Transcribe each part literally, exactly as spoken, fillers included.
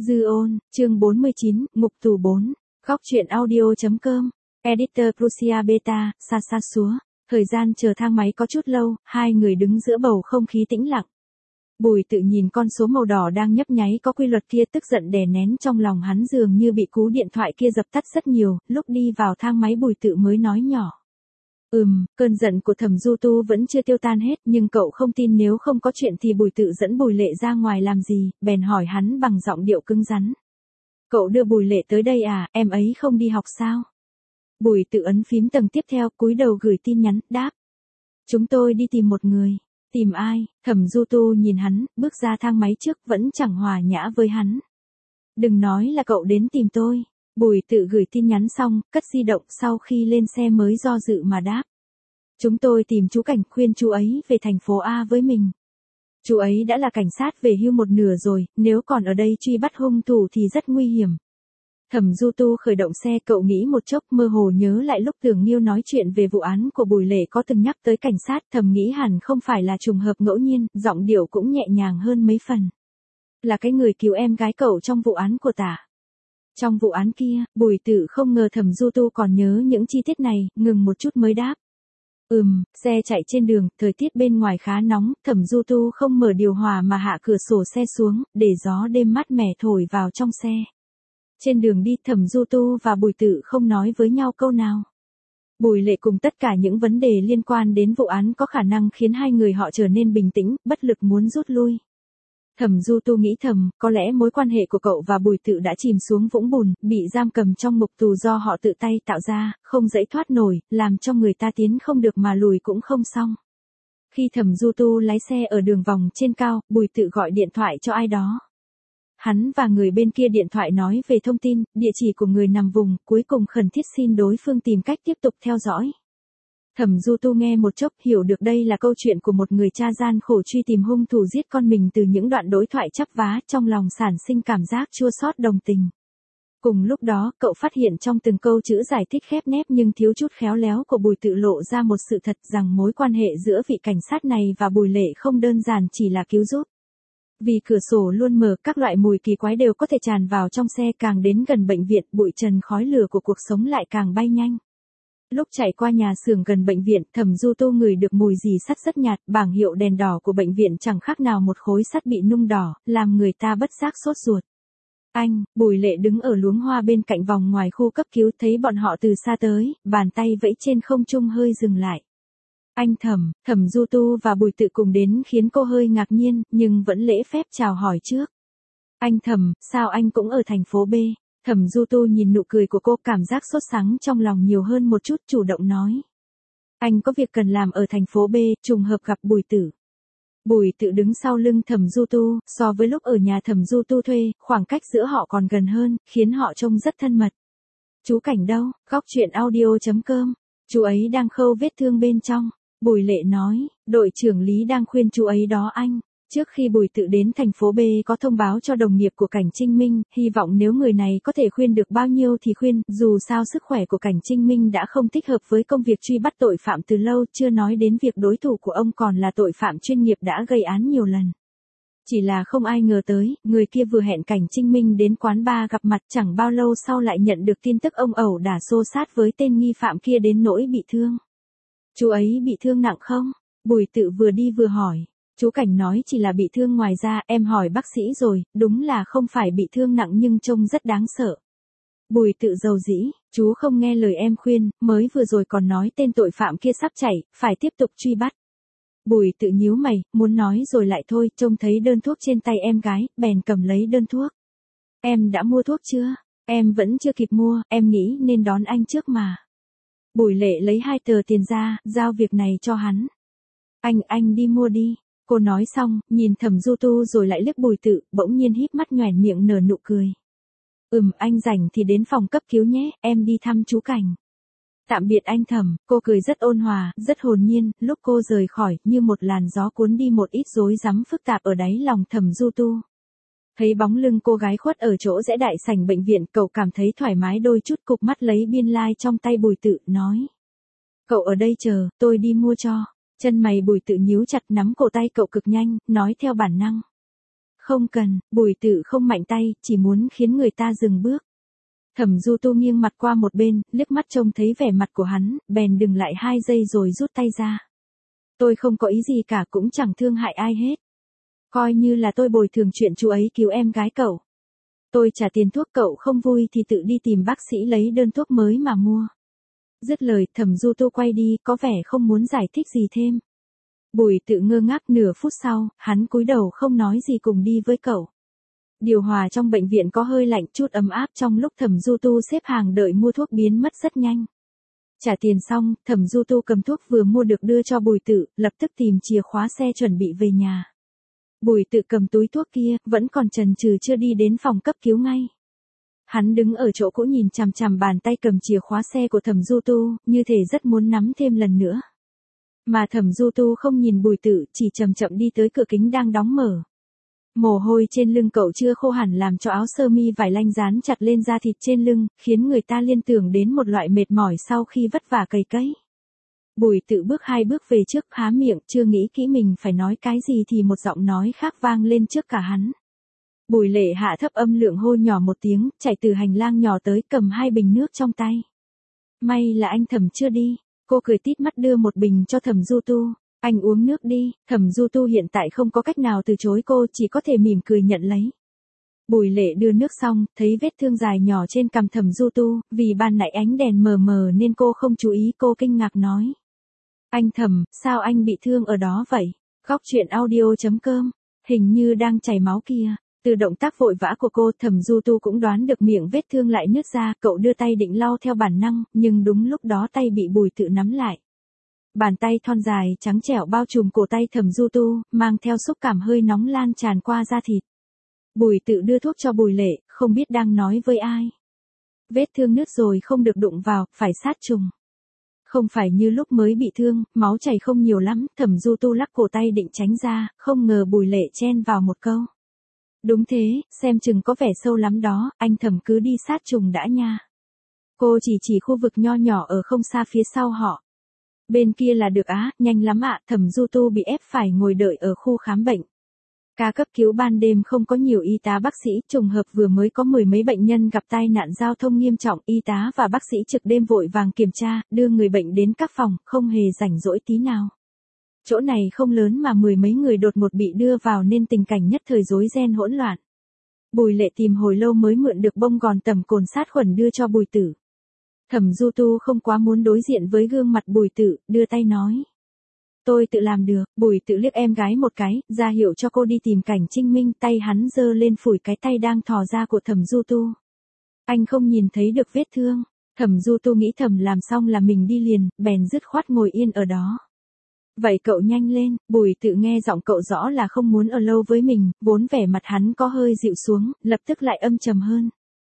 Dư ôn, chương bốn mươi chín, ngục tù bốn. Góc truyện audio.com. Editor Crucia Beta, xa xa xúa. Thời gian chờ thang máy có chút lâu, hai người đứng giữa bầu không khí tĩnh lặng. Bùi Tự nhìn con số màu đỏ đang nhấp nháy có quy luật kia, tức giận đè nén trong lòng hắn dường như bị cú điện thoại kia dập tắt rất nhiều. Lúc đi vào thang máy Bùi Tự mới nói nhỏ. Ừm, cơn giận của Thẩm Du Tu vẫn chưa tiêu tan hết, nhưng cậu không tin nếu không có chuyện thì Bùi Tự dẫn Bùi Lệ ra ngoài làm gì, bèn hỏi hắn bằng giọng điệu cứng rắn. Cậu đưa Bùi Lệ tới đây à, em ấy không đi học sao? Bùi Tự ấn phím tầng tiếp theo, cúi đầu gửi tin nhắn, đáp. Chúng tôi đi tìm một người. Tìm ai? Thẩm Du Tu nhìn hắn, bước ra thang máy trước vẫn chẳng hòa nhã với hắn. Đừng nói là cậu đến tìm tôi. Bùi Tự gửi tin nhắn xong, cất di động, sau khi lên xe mới do dự mà đáp. Chúng tôi tìm chú Cảnh, khuyên chú ấy về thành phố A với mình. Chú ấy đã là cảnh sát về hưu một nửa rồi, nếu còn ở đây truy bắt hung thủ thì rất nguy hiểm. Thẩm Du Tu khởi động xe, cậu nghĩ một chốc, mơ hồ nhớ lại lúc Tưởng Nghiêu nói chuyện về vụ án của Bùi Lệ có từng nhắc tới cảnh sát, thầm nghĩ hẳn không phải là trùng hợp ngẫu nhiên, giọng điệu cũng nhẹ nhàng hơn mấy phần. Là cái người cứu em gái cậu trong vụ án của Tả. Trong vụ án kia, Bùi Tự không ngờ Thẩm Du Tu còn nhớ những chi tiết này, ngừng một chút mới đáp. Ừm, xe chạy trên đường, thời tiết bên ngoài khá nóng, Thẩm Du Tu không mở điều hòa mà hạ cửa sổ xe xuống, để gió đêm mát mẻ thổi vào trong xe. Trên đường đi, Thẩm Du Tu và Bùi Tự không nói với nhau câu nào. Bùi Lệ cùng tất cả những vấn đề liên quan đến vụ án có khả năng khiến hai người họ trở nên bình tĩnh, bất lực muốn rút lui. Thẩm Du Tu nghĩ thầm, có lẽ mối quan hệ của cậu và Bùi Tự đã chìm xuống vũng bùn, bị giam cầm trong ngục tù do họ tự tay tạo ra, không dãy thoát nổi, làm cho người ta tiến không được mà lùi cũng không xong. Khi Thẩm Du Tu lái xe ở đường vòng trên cao, Bùi Tự gọi điện thoại cho ai đó. Hắn và người bên kia điện thoại nói về thông tin, địa chỉ của người nằm vùng, cuối cùng khẩn thiết xin đối phương tìm cách tiếp tục theo dõi. Thẩm Du Tu nghe một chốc, hiểu được đây là câu chuyện của một người cha gian khổ truy tìm hung thủ giết con mình. Từ những đoạn đối thoại chắp vá, trong lòng sản sinh cảm giác chua xót đồng tình. Cùng lúc đó, cậu phát hiện trong từng câu chữ giải thích khép nép nhưng thiếu chút khéo léo của Bùi Tự lộ ra một sự thật rằng mối quan hệ giữa vị cảnh sát này và Bùi Lệ không đơn giản chỉ là cứu giúp. Vì cửa sổ luôn mở, các loại mùi kỳ quái đều có thể tràn vào trong xe, càng đến gần bệnh viện, bụi trần khói lửa của cuộc sống lại càng bay nhanh. Lúc chạy qua nhà xưởng gần bệnh viện, Thẩm Du Tu ngửi được mùi rì sắt rất nhạt, bảng hiệu đèn đỏ của bệnh viện chẳng khác nào một khối sắt bị nung đỏ, làm người ta bất giác sốt ruột. Anh, Bùi Lệ đứng ở luống hoa bên cạnh vòng ngoài khu cấp cứu, thấy bọn họ từ xa tới, bàn tay vẫy trên không trung hơi dừng lại. Anh Thẩm, Thẩm Du Tu và Bùi Tự cùng đến khiến cô hơi ngạc nhiên, nhưng vẫn lễ phép chào hỏi trước. Anh Thẩm, sao anh cũng ở thành phố B? Thẩm Du Tu nhìn nụ cười của cô, cảm giác sốt sắng trong lòng nhiều hơn một chút, chủ động nói. Anh có việc cần làm ở thành phố B, trùng hợp gặp Bùi Tự. Bùi Tự đứng sau lưng Thẩm Du Tu, so với lúc ở nhà Thẩm Du Tu thuê, khoảng cách giữa họ còn gần hơn, khiến họ trông rất thân mật. Chú Cảnh đâu? Góc truyện audio.com. Chú ấy đang khâu vết thương bên trong. Bùi Lệ nói, đội trưởng Lý đang khuyên chú ấy đó anh. Trước khi Bùi Tự đến thành phố B có thông báo cho đồng nghiệp của Cảnh Trinh Minh, hy vọng nếu người này có thể khuyên được bao nhiêu thì khuyên, dù sao sức khỏe của Cảnh Trinh Minh đã không thích hợp với công việc truy bắt tội phạm từ lâu, chưa nói đến việc đối thủ của ông còn là tội phạm chuyên nghiệp đã gây án nhiều lần. Chỉ là không ai ngờ tới, người kia vừa hẹn Cảnh Trinh Minh đến quán bar gặp mặt, chẳng bao lâu sau lại nhận được tin tức ông ẩu đả xô sát với tên nghi phạm kia đến nỗi bị thương. Chú ấy bị thương nặng không? Bùi Tự vừa đi vừa hỏi. Chú Cảnh nói chỉ là bị thương ngoài da, em hỏi bác sĩ rồi, đúng là không phải bị thương nặng nhưng trông rất đáng sợ. Bùi Tự rầu rĩ, chú không nghe lời em khuyên, mới vừa rồi còn nói tên tội phạm kia sắp chạy, phải tiếp tục truy bắt. Bùi Tự nhíu mày, muốn nói rồi lại thôi, trông thấy đơn thuốc trên tay em gái, bèn cầm lấy đơn thuốc. Em đã mua thuốc chưa? Em vẫn chưa kịp mua, em nghĩ nên đón anh trước mà. Bùi Lệ lấy hai tờ tiền ra, giao việc này cho hắn. Anh, anh đi mua đi. Cô nói xong, nhìn Thẩm Du Tu rồi lại liếc Bùi Tự, bỗng nhiên híp mắt nhoẻn miệng nở nụ cười. Ừm, anh rảnh thì đến phòng cấp cứu nhé, em đi thăm chú Cảnh. Tạm biệt anh Thẩm, cô cười rất ôn hòa, rất hồn nhiên, lúc cô rời khỏi, như một làn gió cuốn đi một ít rối rắm phức tạp ở đáy lòng Thẩm Du Tu. Thấy bóng lưng cô gái khuất ở chỗ rẽ đại sảnh bệnh viện, cậu cảm thấy thoải mái đôi chút, cụp mắt lấy biên lai trong tay Bùi Tự, nói. Cậu ở đây chờ, tôi đi mua cho. Chân mày Bùi Tự nhíu chặt, nắm cổ tay cậu cực nhanh, nói theo bản năng. Không cần, Bùi Tự không mạnh tay, chỉ muốn khiến người ta dừng bước. Thẩm Du Tu nghiêng mặt qua một bên, liếc mắt trông thấy vẻ mặt của hắn, bèn dừng lại hai giây rồi rút tay ra. Tôi không có ý gì cả, cũng chẳng thương hại ai hết. Coi như là tôi bồi thường chuyện chú ấy cứu em gái cậu. Tôi trả tiền thuốc, cậu không vui thì tự đi tìm bác sĩ lấy đơn thuốc mới mà mua. Dứt lời, Thẩm Du Tu quay đi, có vẻ không muốn giải thích gì thêm. Bùi Tự ngơ ngác nửa phút sau, hắn cúi đầu không nói gì cùng đi với cậu. Điều hòa trong bệnh viện có hơi lạnh, chút ấm áp trong lúc Thẩm Du Tu xếp hàng đợi mua thuốc biến mất rất nhanh. Trả tiền xong, Thẩm Du Tu cầm thuốc vừa mua được đưa cho Bùi Tự, lập tức tìm chìa khóa xe chuẩn bị về nhà. Bùi Tự cầm túi thuốc kia, vẫn còn chần chừ chưa đi đến phòng cấp cứu ngay. Hắn đứng ở chỗ cũ nhìn chằm chằm bàn tay cầm chìa khóa xe của Thẩm Du Tu, như thể rất muốn nắm thêm lần nữa. Mà Thẩm Du Tu không nhìn Bùi Tự, chỉ chậm chậm đi tới cửa kính đang đóng mở. Mồ hôi trên lưng cậu chưa khô hẳn làm cho áo sơ mi vải lanh dán chặt lên da thịt trên lưng, khiến người ta liên tưởng đến một loại mệt mỏi sau khi vất vả cày cấy. Bùi Tự bước hai bước về trước, há miệng, chưa nghĩ kỹ mình phải nói cái gì thì một giọng nói khác vang lên trước cả hắn. Bùi Lệ hạ thấp âm lượng hô nhỏ một tiếng, chạy từ hành lang nhỏ tới, cầm hai bình nước trong tay. May là anh Thẩm chưa đi. Cô cười tít mắt đưa một bình cho Thẩm Du Tu. Anh uống nước đi. Thẩm Du Tu hiện tại không có cách nào từ chối cô, chỉ có thể mỉm cười nhận lấy. Bùi Lệ đưa nước xong, thấy vết thương dài nhỏ trên cằm Thẩm Du Tu, vì ban nãy ánh đèn mờ mờ nên cô không chú ý, cô kinh ngạc nói. Anh Thẩm, sao anh bị thương ở đó vậy? Góc truyện audio chấm com, hình như đang chảy máu kìa. Từ động tác vội vã của cô, Thẩm Du Tu cũng đoán được miệng vết thương lại nứt ra, cậu đưa tay định lau theo bản năng, nhưng đúng lúc đó tay bị Bùi Tự nắm lại. Bàn tay thon dài, trắng trẻo bao trùm cổ tay Thẩm Du Tu, mang theo xúc cảm hơi nóng lan tràn qua da thịt. Bùi Tự đưa thuốc cho Bùi Lệ, không biết đang nói với ai. Vết thương nứt rồi không được đụng vào, phải sát trùng. Không phải như lúc mới bị thương, máu chảy không nhiều lắm, Thẩm Du Tu lắc cổ tay định tránh ra, không ngờ Bùi Lệ chen vào một câu. Đúng thế, xem chừng có vẻ sâu lắm đó, anh Thẩm cứ đi sát trùng đã nha. Cô chỉ chỉ khu vực nho nhỏ ở không xa phía sau họ. Bên kia là được á, nhanh lắm ạ, Thẩm Du Tu bị ép phải ngồi đợi ở khu khám bệnh. Ca cấp cứu ban đêm không có nhiều y tá bác sĩ, trùng hợp vừa mới có mười mấy bệnh nhân gặp tai nạn giao thông nghiêm trọng, y tá và bác sĩ trực đêm vội vàng kiểm tra, đưa người bệnh đến các phòng, không hề rảnh rỗi tí nào. Chỗ này không lớn mà mười mấy người đột ngột bị đưa vào nên tình cảnh nhất thời rối ren hỗn loạn. Bùi Lệ tìm hồi lâu mới mượn được bông gòn tẩm cồn sát khuẩn đưa cho Bùi Tự. Thẩm Du Tu không quá muốn đối diện với gương mặt Bùi Tự, đưa tay nói. Tôi tự làm được. Bùi Tự liếc em gái một cái, ra hiệu cho cô đi tìm Cảnh Trinh Minh, tay hắn giơ lên phủi cái tay đang thò ra của Thẩm Du Tu. Anh không nhìn thấy được vết thương. Thẩm Du Tu nghĩ thầm làm xong là mình đi liền, bèn dứt khoát ngồi yên ở đó. Vậy cậu nhanh lên. Bùi Tự nghe giọng cậu rõ là không muốn ở lâu với mình, vốn vẻ mặt hắn có hơi dịu xuống, lập tức lại âm trầm hơn.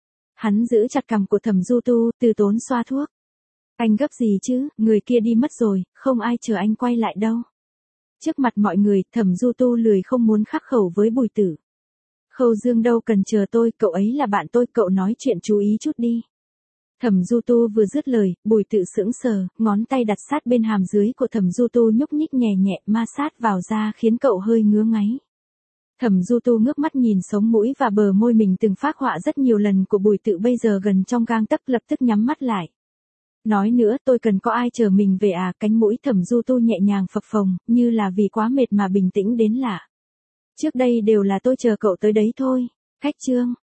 Hắn giữ chặt cằm của Thẩm Du Tu, từ tốn xoa thuốc. Anh gấp gì chứ, người kia đi mất rồi, không ai chờ anh quay lại đâu. Trước mặt mọi người, Thẩm Du Tu lười không muốn khắc khẩu với Bùi Tự. Khâu Dương đâu cần chờ tôi, cậu ấy là bạn tôi, cậu nói chuyện chú ý chút đi. Thẩm Du Tu vừa dứt lời, Bùi Tự sững sờ, ngón tay đặt sát bên hàm dưới của Thẩm Du Tu nhúc nhích nhẹ nhẹ, ma sát vào da khiến cậu hơi ngứa ngáy. Thẩm Du Tu ngước mắt nhìn sống mũi và bờ môi mình từng phác họa rất nhiều lần của Bùi Tự bây giờ gần trong gang tấc, lập tức nhắm mắt lại. Nói nữa, tôi cần có ai chờ mình về à? Cánh mũi Thẩm Du Tu nhẹ nhàng phập phồng, như là vì quá mệt mà bình tĩnh đến lạ. Trước đây đều là tôi chờ cậu tới đấy thôi. Khách trương,